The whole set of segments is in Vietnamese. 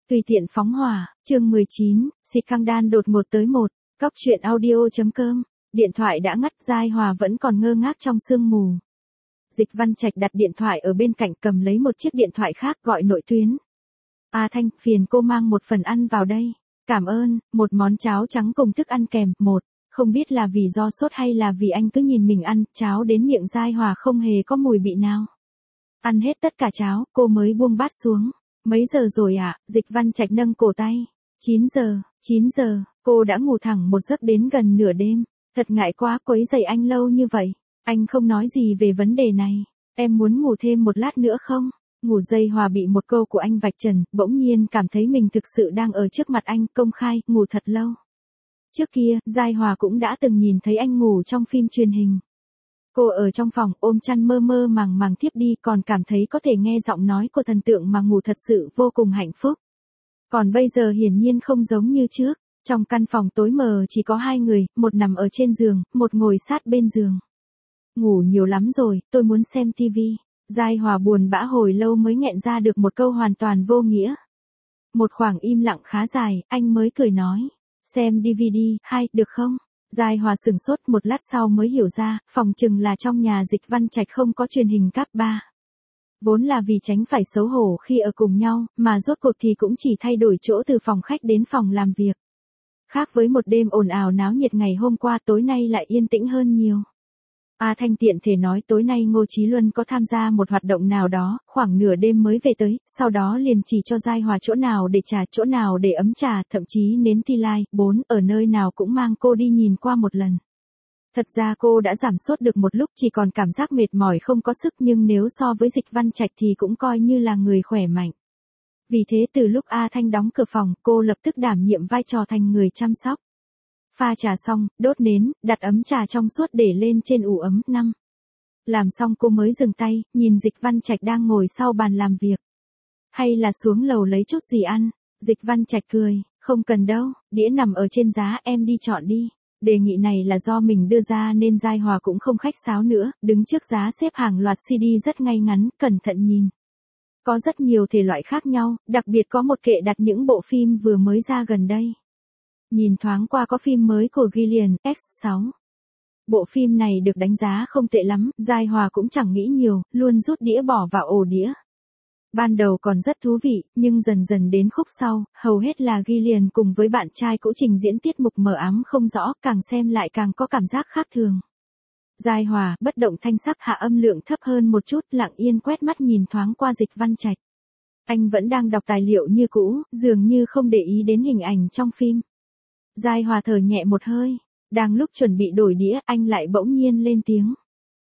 Tùy tiện phóng hỏa, chương 19, xịt căng đan đột ngột tới một, cóc truyện audio.com, điện thoại đã ngắt, Giai Hòa vẫn còn ngơ ngác trong sương mù. Dịch Văn Trạch đặt điện thoại ở bên cạnh, cầm lấy một chiếc điện thoại khác gọi nội tuyến. Thanh, phiền cô mang một phần ăn vào đây. Cảm ơn, một món cháo trắng cùng thức ăn kèm, một. Không biết là vì do sốt hay là vì anh cứ nhìn mình ăn, cháo đến miệng Giai Hòa không hề có mùi vị nào. Ăn hết tất cả cháo, cô mới buông bát xuống. Mấy giờ rồi ạ? Dịch Văn Trạch nâng cổ tay. 9 giờ, cô đã ngủ thẳng một giấc đến gần nửa đêm. Thật ngại quá quấy rầy anh lâu như vậy. Anh không nói gì về vấn đề này. Em muốn ngủ thêm một lát nữa không? Ngủ. Giai Hòa bị một câu của anh vạch trần, bỗng nhiên cảm thấy mình thực sự đang ở trước mặt anh, công khai, ngủ thật lâu. Trước kia, Giai Hòa cũng đã từng nhìn thấy anh ngủ trong phim truyền hình. Cô ở trong phòng ôm chăn mơ mơ màng thiếp đi, còn cảm thấy có thể nghe giọng nói của thần tượng mà ngủ thật sự vô cùng hạnh phúc. Còn bây giờ hiển nhiên không giống như trước, trong căn phòng tối mờ chỉ có hai người, một nằm ở trên giường, một ngồi sát bên giường. Ngủ nhiều lắm rồi, tôi muốn xem tivi. Giai Hòa buồn bã hồi lâu mới nghẹn ra được một câu hoàn toàn vô nghĩa. Một khoảng im lặng khá dài, anh mới cười nói, xem DVD, được không? Giai Hòa sửng sốt, một lát sau mới hiểu ra, phòng chừng là trong nhà Dịch Văn Trạch không có truyền hình cáp 3. Vốn là vì tránh phải xấu hổ khi ở cùng nhau, mà rốt cuộc thì cũng chỉ thay đổi chỗ từ phòng khách đến phòng làm việc. Khác với một đêm ồn ào náo nhiệt ngày hôm qua, tối nay lại yên tĩnh hơn nhiều. Thanh tiện thể nói tối nay Ngô Chí Luân có tham gia một hoạt động nào đó, khoảng nửa đêm mới về tới, sau đó liền chỉ cho Giai Hòa chỗ nào để trà, chỗ nào để ấm trà, thậm chí nến ti lai, 4, ở nơi nào cũng mang cô đi nhìn qua một lần. Thật ra cô đã giảm sốt được một lúc, chỉ còn cảm giác mệt mỏi không có sức, nhưng nếu so với Dịch Văn Trạch thì cũng coi như là người khỏe mạnh. Vì thế từ lúc Thanh đóng cửa phòng, cô lập tức đảm nhiệm vai trò thành người chăm sóc. Pha trà xong, đốt nến, đặt ấm trà trong suốt để lên trên ủ ấm. 5. Làm xong cô mới dừng tay, nhìn Dịch Văn Trạch đang ngồi sau bàn làm việc. Hay là xuống lầu lấy chút gì ăn? Dịch Văn Trạch cười, không cần đâu, đĩa nằm ở trên giá, em đi chọn đi. Đề nghị này là do mình đưa ra nên Giai Hòa cũng không khách sáo nữa, đứng trước giá xếp hàng loạt CD rất ngay ngắn, cẩn thận nhìn. Có rất nhiều thể loại khác nhau, đặc biệt có một kệ đặt những bộ phim vừa mới ra gần đây. Nhìn thoáng qua có phim mới của Gillian, X6. Bộ phim này được đánh giá không tệ lắm, Giai Hòa cũng chẳng nghĩ nhiều, luôn rút đĩa bỏ vào ổ đĩa. Ban đầu còn rất thú vị, nhưng dần dần đến khúc sau, hầu hết là Gillian cùng với bạn trai cũ trình diễn tiết mục mờ ám không rõ, càng xem lại càng có cảm giác khác thường. Giai Hòa, bất động thanh sắc, hạ âm lượng thấp hơn một chút, lặng yên quét mắt nhìn thoáng qua Dịch Văn Trạch. Anh vẫn đang đọc tài liệu như cũ, dường như không để ý đến hình ảnh trong phim. Giai Hòa thở nhẹ một hơi, đang lúc chuẩn bị đổi đĩa, anh lại bỗng nhiên lên tiếng.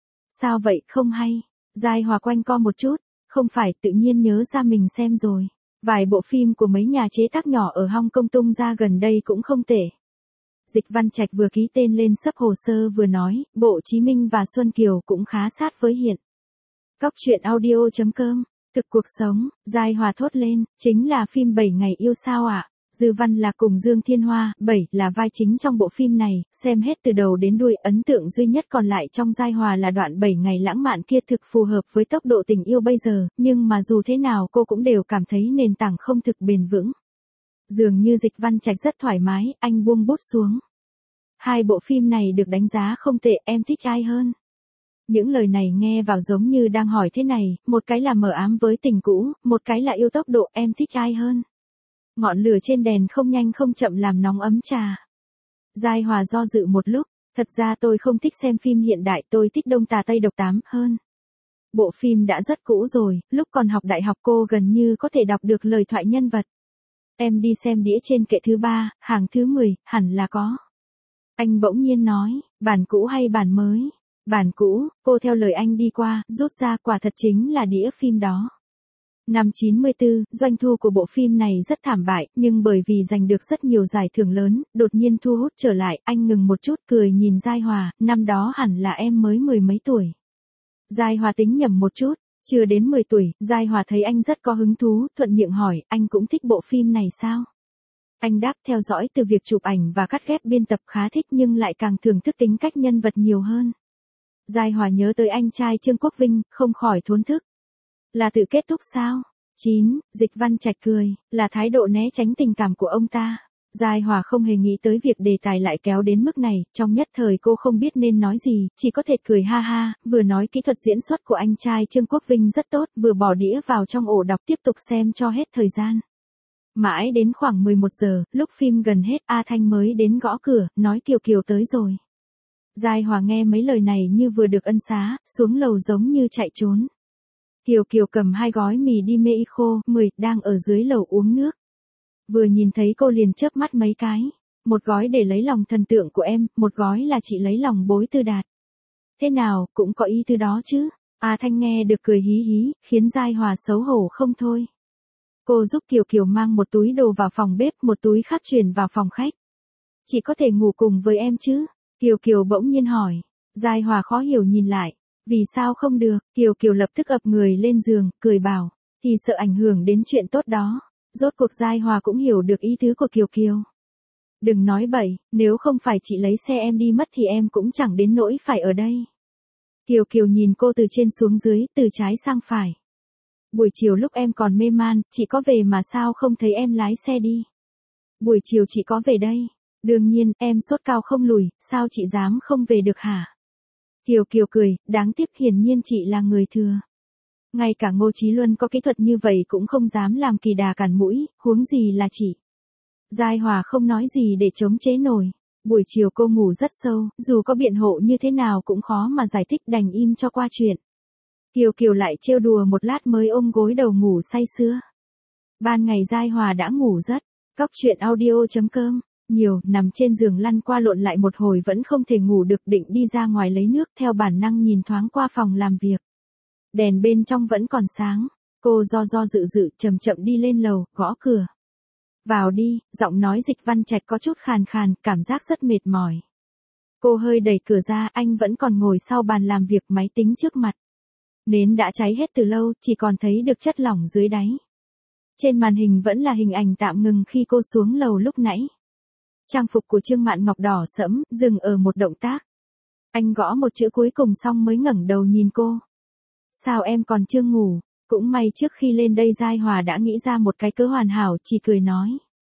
Sao vậy, không hay? Giai Hòa quanh co một chút, không phải, tự nhiên nhớ ra mình xem rồi. Vài bộ phim của mấy nhà chế tác nhỏ ở Hong Kong tung ra gần đây cũng không tệ. Dịch Văn Trạch vừa ký tên lên sấp hồ sơ vừa nói, bộ Chí Minh và Xuân Kiều cũng khá sát với hiện. Cóc truyện audio.com, thực cuộc sống, Giai Hòa thốt lên, chính là phim 7 ngày yêu sao ạ? Dư Văn Lạc cùng Dương Thiên Hoa, 7, là vai chính trong bộ phim này, xem hết từ đầu đến đuôi, ấn tượng duy nhất còn lại trong Giai Hòa là đoạn 7 ngày lãng mạn kia, thực phù hợp với tốc độ tình yêu bây giờ, nhưng mà dù thế nào cô cũng đều cảm thấy nền tảng không thực bền vững. Dường như Dịch Văn Trạch rất thoải mái, anh buông bút xuống. Hai bộ phim này được đánh giá không tệ, em thích ai hơn? Những lời này nghe vào giống như đang hỏi thế này, một cái là mờ ám với tình cũ, một cái là yêu tốc độ, em thích ai hơn? Ngọn lửa trên đèn không nhanh không chậm làm nóng ấm trà. Giai Hòa do dự một lúc, thật ra tôi không thích xem phim hiện đại, tôi thích Đông Tà Tây Độc 8 hơn. Bộ phim đã rất cũ rồi, lúc còn học đại học cô gần như có thể đọc được lời thoại nhân vật. Em đi xem đĩa trên kệ thứ 3, hàng thứ 10, hẳn là có. Anh bỗng nhiên nói, bản cũ hay bản mới? Bản cũ, cô theo lời anh đi qua, rút ra quả thật chính là đĩa phim đó. Năm 94, doanh thu của bộ phim này rất thảm bại, nhưng bởi vì giành được rất nhiều giải thưởng lớn, đột nhiên thu hút trở lại, anh ngừng một chút cười nhìn Giai Hòa, năm đó hẳn là em mới 10 mấy tuổi. Giai Hòa tính nhầm một chút, chưa đến 10 tuổi, Giai Hòa thấy anh rất có hứng thú, thuận miệng hỏi, anh cũng thích bộ phim này sao? Anh đáp, theo dõi từ việc chụp ảnh và cắt ghép biên tập khá thích nhưng lại càng thưởng thức tính cách nhân vật nhiều hơn. Giai Hòa nhớ tới anh trai Trương Quốc Vinh, không khỏi thốn thức. Là tự kết thúc sao? 9. Dịch Văn Trạch cười, là thái độ né tránh tình cảm của ông ta. Giai Hòa không hề nghĩ tới việc đề tài lại kéo đến mức này, trong nhất thời cô không biết nên nói gì, chỉ có thể cười ha ha, vừa nói kỹ thuật diễn xuất của anh trai Trương Quốc Vinh rất tốt, vừa bỏ đĩa vào trong ổ đọc tiếp tục xem cho hết thời gian. Mãi đến khoảng 11 giờ, lúc phim gần hết, A Thanh mới đến gõ cửa, nói Kiều Kiều tới rồi. Giai Hòa nghe mấy lời này như vừa được ân xá, xuống lầu giống như chạy trốn. Kiều Kiều cầm 2 gói mì đi Mexico, 10, đang ở dưới lầu uống nước. Vừa nhìn thấy cô liền chớp mắt mấy cái. Một gói để lấy lòng thần tượng của em, một gói là chị lấy lòng Bối Tư Đạt. Thế nào, cũng có ý tư đó chứ. A Thanh nghe được cười hí hí, khiến Giai Hòa xấu hổ không thôi. Cô giúp Kiều Kiều mang một túi đồ vào phòng bếp, một túi khác chuyển vào phòng khách. Chị có thể ngủ cùng với em chứ? Kiều Kiều bỗng nhiên hỏi. Giai Hòa khó hiểu nhìn lại. Vì sao không được? Kiều Kiều lập tức ập người lên giường, cười bảo. Thì sợ ảnh hưởng đến chuyện tốt đó. Rốt cuộc Giai Hòa cũng hiểu được ý tứ của Kiều Kiều. Đừng nói bậy, nếu không phải chị lấy xe em đi mất thì em cũng chẳng đến nỗi phải ở đây. Kiều Kiều nhìn cô từ trên xuống dưới, từ trái sang phải. Buổi chiều lúc em còn mê man, chị có về mà sao không thấy em lái xe đi? Buổi chiều chị có về đây. Đương nhiên, em sốt cao không lùi, sao chị dám không về được hả? Kiều Kiều cười, đáng tiếc hiển nhiên chị là người thừa. Ngay cả Ngô Chí Luân có kỹ thuật như vậy cũng không dám làm kỳ đà cản mũi, huống gì là chị. Giai Hòa không nói gì để chống chế nổi. Buổi chiều cô ngủ rất sâu, dù có biện hộ như thế nào cũng khó mà giải thích, đành im cho qua chuyện. Kiều Kiều lại trêu đùa một lát mới ôm gối đầu ngủ say sưa. Ban ngày Giai Hòa đã ngủ rất. Cóc truyện audio.com. Nhiều, nằm trên giường lăn qua lộn lại một hồi vẫn không thể ngủ được, định đi ra ngoài lấy nước, theo bản năng nhìn thoáng qua phòng làm việc. Đèn bên trong vẫn còn sáng. Cô do dự chậm chậm đi lên lầu, gõ cửa. Vào đi, giọng nói Dịch Văn Trạch có chút khàn khàn, cảm giác rất mệt mỏi. Cô hơi đẩy cửa ra, anh vẫn còn ngồi sau bàn làm việc, máy tính trước mặt. Nến đã cháy hết từ lâu, chỉ còn thấy được chất lỏng dưới đáy. Trên màn hình vẫn là hình ảnh tạm ngừng khi cô xuống lầu lúc nãy. Trang phục của Trương Mạn Ngọc đỏ sẫm, dừng ở một động tác. Anh gõ một chữ cuối cùng xong mới ngẩng đầu nhìn cô. Sao em còn chưa ngủ? Cũng may trước khi lên đây Giai Hòa đã nghĩ ra một cái cớ hoàn hảo, chỉ cười nói.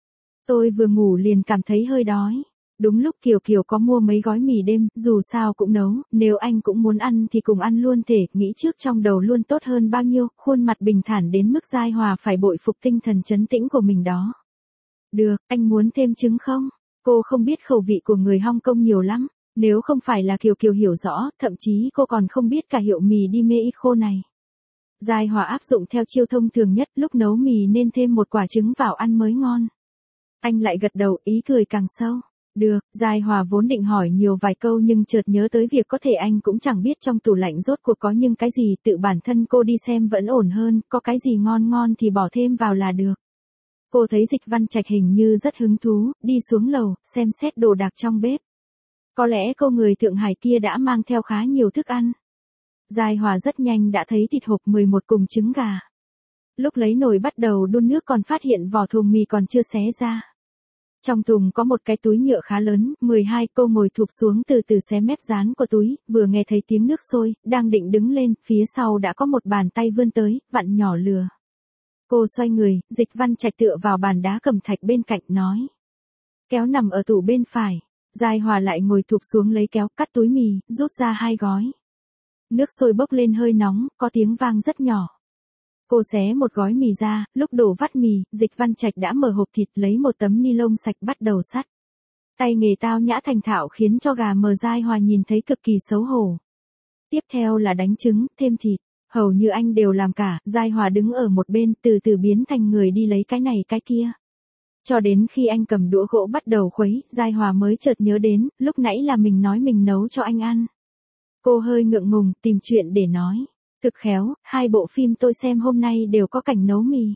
Tôi vừa ngủ liền cảm thấy hơi đói. Đúng lúc Kiều Kiều có mua mấy gói mì đêm, dù sao cũng nấu, nếu anh cũng muốn ăn thì cùng ăn luôn thể, nghĩ trước trong đầu luôn tốt hơn bao nhiêu, khuôn mặt bình thản đến mức Giai Hòa phải bội phục tinh thần trấn tĩnh của mình đó. Được, anh muốn thêm trứng không? Cô không biết khẩu vị của người Hong Kong nhiều lắm, nếu không phải là Kiều Kiều hiểu rõ, thậm chí cô còn không biết cả hiệu mì đi Mexico này. Giai Hòa áp dụng theo chiêu thông thường nhất, lúc nấu mì nên thêm một quả trứng vào ăn mới ngon. Anh lại gật đầu, ý cười càng sâu. Được, Giai Hòa vốn định hỏi nhiều vài câu nhưng chợt nhớ tới việc có thể anh cũng chẳng biết trong tủ lạnh rốt cuộc có những cái gì, tự bản thân cô đi xem vẫn ổn hơn, có cái gì ngon thì bỏ thêm vào là được. Cô thấy Dịch Văn Trạch hình như rất hứng thú, đi xuống lầu, xem xét đồ đạc trong bếp. Có lẽ cô người Thượng Hải kia đã mang theo khá nhiều thức ăn. Giai Hòa rất nhanh đã thấy thịt hộp 11 cùng trứng gà. Lúc lấy nồi bắt đầu đun nước còn phát hiện vỏ thùng mì còn chưa xé ra. Trong thùng có một cái túi nhựa khá lớn, 12, cô ngồi thụp xuống từ từ xé mép dán của túi, vừa nghe thấy tiếng nước sôi, đang định đứng lên, phía sau đã có một bàn tay vươn tới, vặn nhỏ lửa. Cô xoay người, Dịch Văn Trạch tựa vào bàn đá cẩm thạch bên cạnh nói. Kéo nằm ở tủ bên phải. Giai Hòa lại ngồi thụp xuống lấy kéo, cắt túi mì, rút ra 2 gói. Nước sôi bốc lên hơi nóng, có tiếng vang rất nhỏ. Cô xé một gói mì ra, lúc đổ vắt mì, Dịch Văn Trạch đã mở hộp thịt lấy một tấm ni lông sạch bắt đầu sắt. Tay nghề tao nhã thành thạo khiến cho gà mờ Giai Hòa nhìn thấy cực kỳ xấu hổ. Tiếp theo là đánh trứng, thêm thịt, hầu như anh đều làm cả, Giai Hòa đứng ở một bên từ từ biến thành người đi lấy cái này cái kia. Cho đến khi anh cầm đũa gỗ bắt đầu khuấy, Giai Hòa mới chợt nhớ đến, lúc nãy là mình nói mình nấu cho anh ăn. Cô hơi ngượng ngùng, tìm chuyện để nói. Cực khéo, 2 bộ phim tôi xem hôm nay đều có cảnh nấu mì.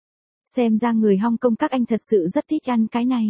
Xem ra người Hong Kong các anh thật sự rất thích ăn cái này.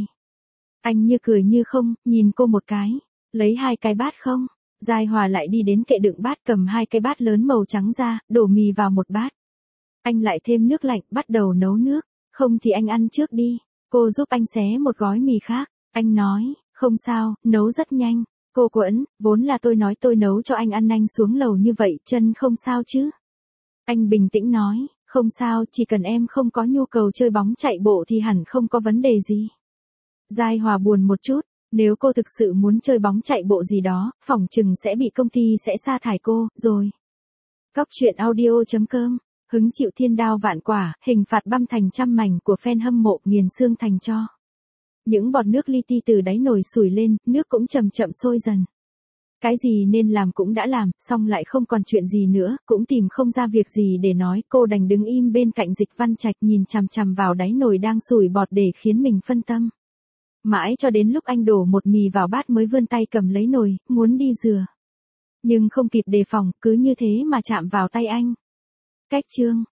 Anh như cười như không, nhìn cô một cái. Lấy 2 cái bát không? Giai Hòa lại đi đến kệ đựng bát cầm 2 cái bát lớn màu trắng ra, đổ mì vào một bát. Anh lại thêm nước lạnh, bắt đầu nấu nước. Không thì anh ăn trước đi. Cô giúp anh xé một gói mì khác. Anh nói, không sao, nấu rất nhanh. Cô quẫn, vốn là tôi nói tôi nấu cho anh ăn, anh xuống lầu như vậy, chân không sao chứ? Anh bình tĩnh nói, Không sao, chỉ cần em không có nhu cầu chơi bóng chạy bộ thì hẳn không có vấn đề gì. Giai Hòa buồn một chút, nếu cô thực sự muốn chơi bóng chạy bộ gì đó, phỏng chừng sẽ bị công ty sẽ sa thải cô, rồi. Cóc truyện audio.com, hứng chịu thiên đao vạn quả, hình phạt băm thành trăm mảnh của fan hâm mộ nghiền xương thành tro. Những bọt nước li ti từ đáy nồi sủi lên, nước cũng chậm chậm sôi dần. Cái gì nên làm cũng đã làm, xong lại không còn chuyện gì nữa, cũng tìm không ra việc gì để nói, cô đành đứng im bên cạnh Dịch Văn Trạch nhìn chằm chằm vào đáy nồi đang sủi bọt để khiến mình phân tâm. Mãi cho đến lúc anh đổ một mì vào bát mới vươn tay cầm lấy nồi, muốn đi rửa. Nhưng không kịp đề phòng, cứ như thế mà chạm vào tay anh. Cách chương